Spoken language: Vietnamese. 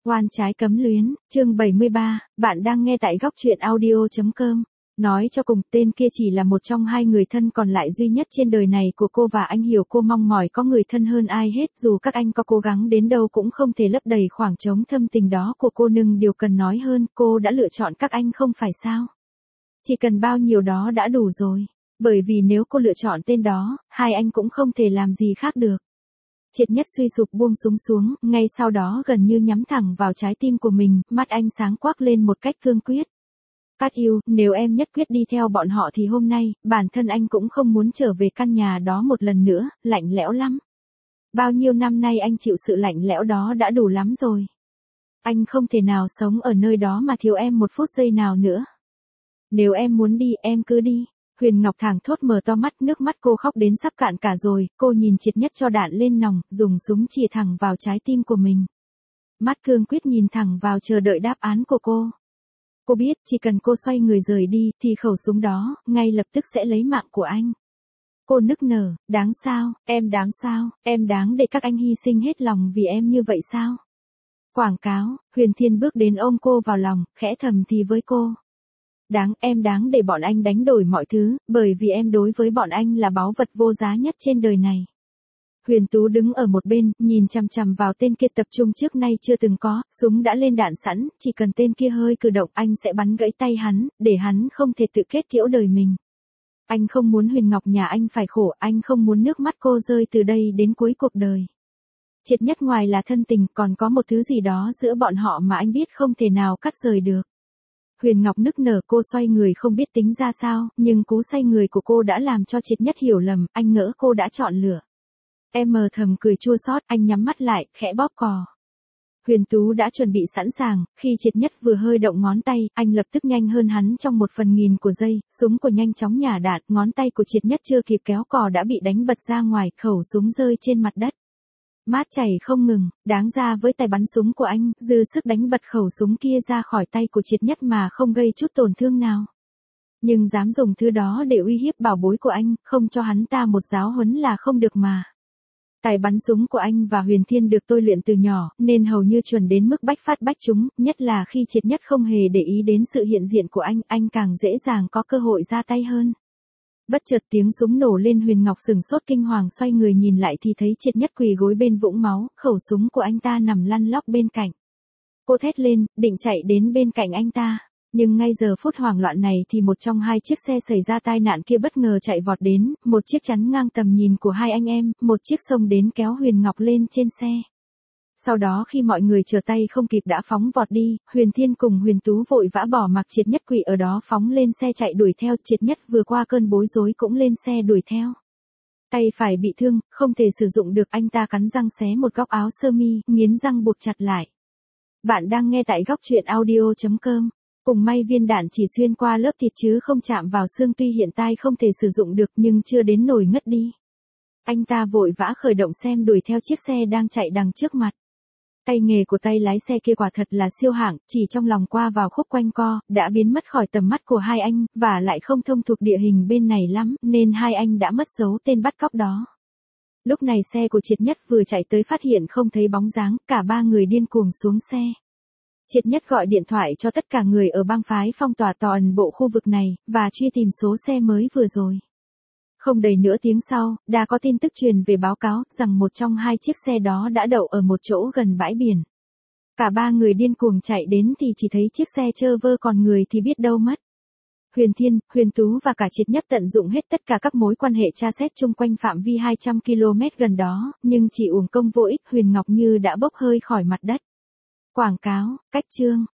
Oan trái cấm luyến, chương 73, bạn đang nghe tại góc truyện audio.com. Nói cho cùng, tên kia chỉ là một trong hai người thân còn lại duy nhất trên đời này của cô và anh hiểu cô mong mỏi có người thân hơn ai hết, dù các anh có cố gắng đến đâu cũng không thể lấp đầy khoảng trống thâm tình đó của cô. Nhưng điều cần nói hơn, cô đã lựa chọn các anh không phải sao? Chỉ cần bao nhiêu đó đã đủ rồi. Bởi vì nếu cô lựa chọn tên đó, hai anh cũng không thể làm gì khác được. Triệt Nhất suy sụp buông súng xuống, ngay sau đó gần như nhắm thẳng vào trái tim của mình, mắt anh sáng quắc lên một cách cương quyết. Cát yêu, nếu em nhất quyết đi theo bọn họ thì hôm nay, bản thân anh cũng không muốn trở về căn nhà đó một lần nữa, lạnh lẽo lắm. Bao nhiêu năm nay anh chịu sự lạnh lẽo đó đã đủ lắm rồi. Anh không thể nào sống ở nơi đó mà thiếu em một phút giây nào nữa. Nếu em muốn đi, em cứ đi. Huyền Ngọc thảng thốt mở to mắt, nước mắt cô khóc đến sắp cạn cả rồi, cô nhìn Triệt Nhất cho đạn lên nòng, dùng súng chĩa thẳng vào trái tim của mình. Mắt cương quyết nhìn thẳng vào chờ đợi đáp án của cô. Cô biết, chỉ cần cô xoay người rời đi, thì khẩu súng đó, ngay lập tức sẽ lấy mạng của anh. Cô nức nở, đáng sao, em đáng để các anh hy sinh hết lòng vì em như vậy sao? Quảng cáo, Huyền Thiên bước đến ôm cô vào lòng, khẽ thầm thì với cô. Em đáng để bọn anh đánh đổi mọi thứ, bởi vì em đối với bọn anh là báu vật vô giá nhất trên đời này. Huyền Tú đứng ở một bên, nhìn chằm chằm vào tên kia tập trung trước nay chưa từng có, súng đã lên đạn sẵn, chỉ cần tên kia hơi cử động anh sẽ bắn gãy tay hắn, để hắn không thể tự kết liễu đời mình. Anh không muốn Huyền Ngọc nhà anh phải khổ, anh không muốn nước mắt cô rơi từ đây đến cuối cuộc đời. Triệt Nhất ngoài là thân tình, còn có một thứ gì đó giữa bọn họ mà anh biết không thể nào cắt rời được. Huyền Ngọc nức nở, cô xoay người không biết tính ra sao, nhưng cú xoay người của cô đã làm cho Triệt Nhất hiểu lầm, anh ngỡ cô đã chọn lựa. Em mờ thầm cười chua xót, anh nhắm mắt lại, khẽ bóp cò. Huyền Tú đã chuẩn bị sẵn sàng, khi Triệt Nhất vừa hơi động ngón tay, anh lập tức nhanh hơn hắn trong 1/1000 của giây, súng của nhanh chóng nhả đạn, ngón tay của Triệt Nhất chưa kịp kéo cò đã bị đánh bật ra ngoài, khẩu súng rơi trên mặt đất. Mát chảy không ngừng, đáng ra với tay bắn súng của anh, dư sức đánh bật khẩu súng kia ra khỏi tay của Triệt Nhất mà không gây chút tổn thương nào. Nhưng dám dùng thứ đó để uy hiếp bảo bối của anh, không cho hắn ta một giáo huấn là không được mà. Tài bắn súng của anh và Huyền Thiên được tôi luyện từ nhỏ, nên hầu như chuẩn đến mức bách phát bách trúng, nhất là khi Triệt Nhất không hề để ý đến sự hiện diện của anh càng dễ dàng có cơ hội ra tay hơn. Bất chợt tiếng súng nổ lên, Huyền Ngọc sửng sốt kinh hoàng xoay người nhìn lại thì thấy Triệt Nhất quỳ gối bên vũng máu, khẩu súng của anh ta nằm lăn lóc bên cạnh. Cô thét lên, định chạy đến bên cạnh anh ta. Nhưng ngay giờ phút hoảng loạn này thì một trong hai chiếc xe xảy ra tai nạn kia bất ngờ chạy vọt đến, một chiếc chắn ngang tầm nhìn của hai anh em, một chiếc xông đến kéo Huyền Ngọc lên trên xe. Sau đó khi mọi người trở tay không kịp đã phóng vọt đi, Huyền Thiên cùng Huyền Tú vội vã bỏ mặc Triệt Nhất quỳ ở đó phóng lên xe chạy đuổi theo. Triệt Nhất vừa qua cơn bối rối cũng lên xe đuổi theo. Tay phải bị thương, không thể sử dụng được, anh ta cắn răng xé một góc áo sơ mi, nghiến răng buộc chặt lại. Bạn đang nghe tại góc truyện audio.com. Cùng may viên đạn chỉ xuyên qua lớp thịt chứ không chạm vào xương, tuy hiện tại không thể sử dụng được nhưng chưa đến nỗi ngất đi. Anh ta vội vã khởi động xem đuổi theo chiếc xe đang chạy đằng trước mặt. Tay nghề của tay lái xe kia quả thật là siêu hạng, chỉ trong lòng qua vào khúc quanh co, đã biến mất khỏi tầm mắt của hai anh, và lại không thông thuộc địa hình bên này lắm, nên hai anh đã mất dấu tên bắt cóc đó. Lúc này xe của Triệt Nhất vừa chạy tới phát hiện không thấy bóng dáng, cả ba người điên cuồng xuống xe. Triệt Nhất gọi điện thoại cho tất cả người ở bang phái phong tỏa toàn bộ khu vực này, và truy tìm số xe mới vừa rồi. Không đầy nửa tiếng sau, đã có tin tức truyền về báo cáo rằng một trong hai chiếc xe đó đã đậu ở một chỗ gần bãi biển. Cả ba người điên cuồng chạy đến thì chỉ thấy chiếc xe chơ vơ, còn người thì biết đâu mất. Huyền Thiên, Huyền Tú và cả Triệt Nhất tận dụng hết tất cả các mối quan hệ tra xét chung quanh phạm vi 200 km gần đó, nhưng chỉ uổng công vô ích, Huyền Ngọc như đã bốc hơi khỏi mặt đất. Quảng cáo, cách chương.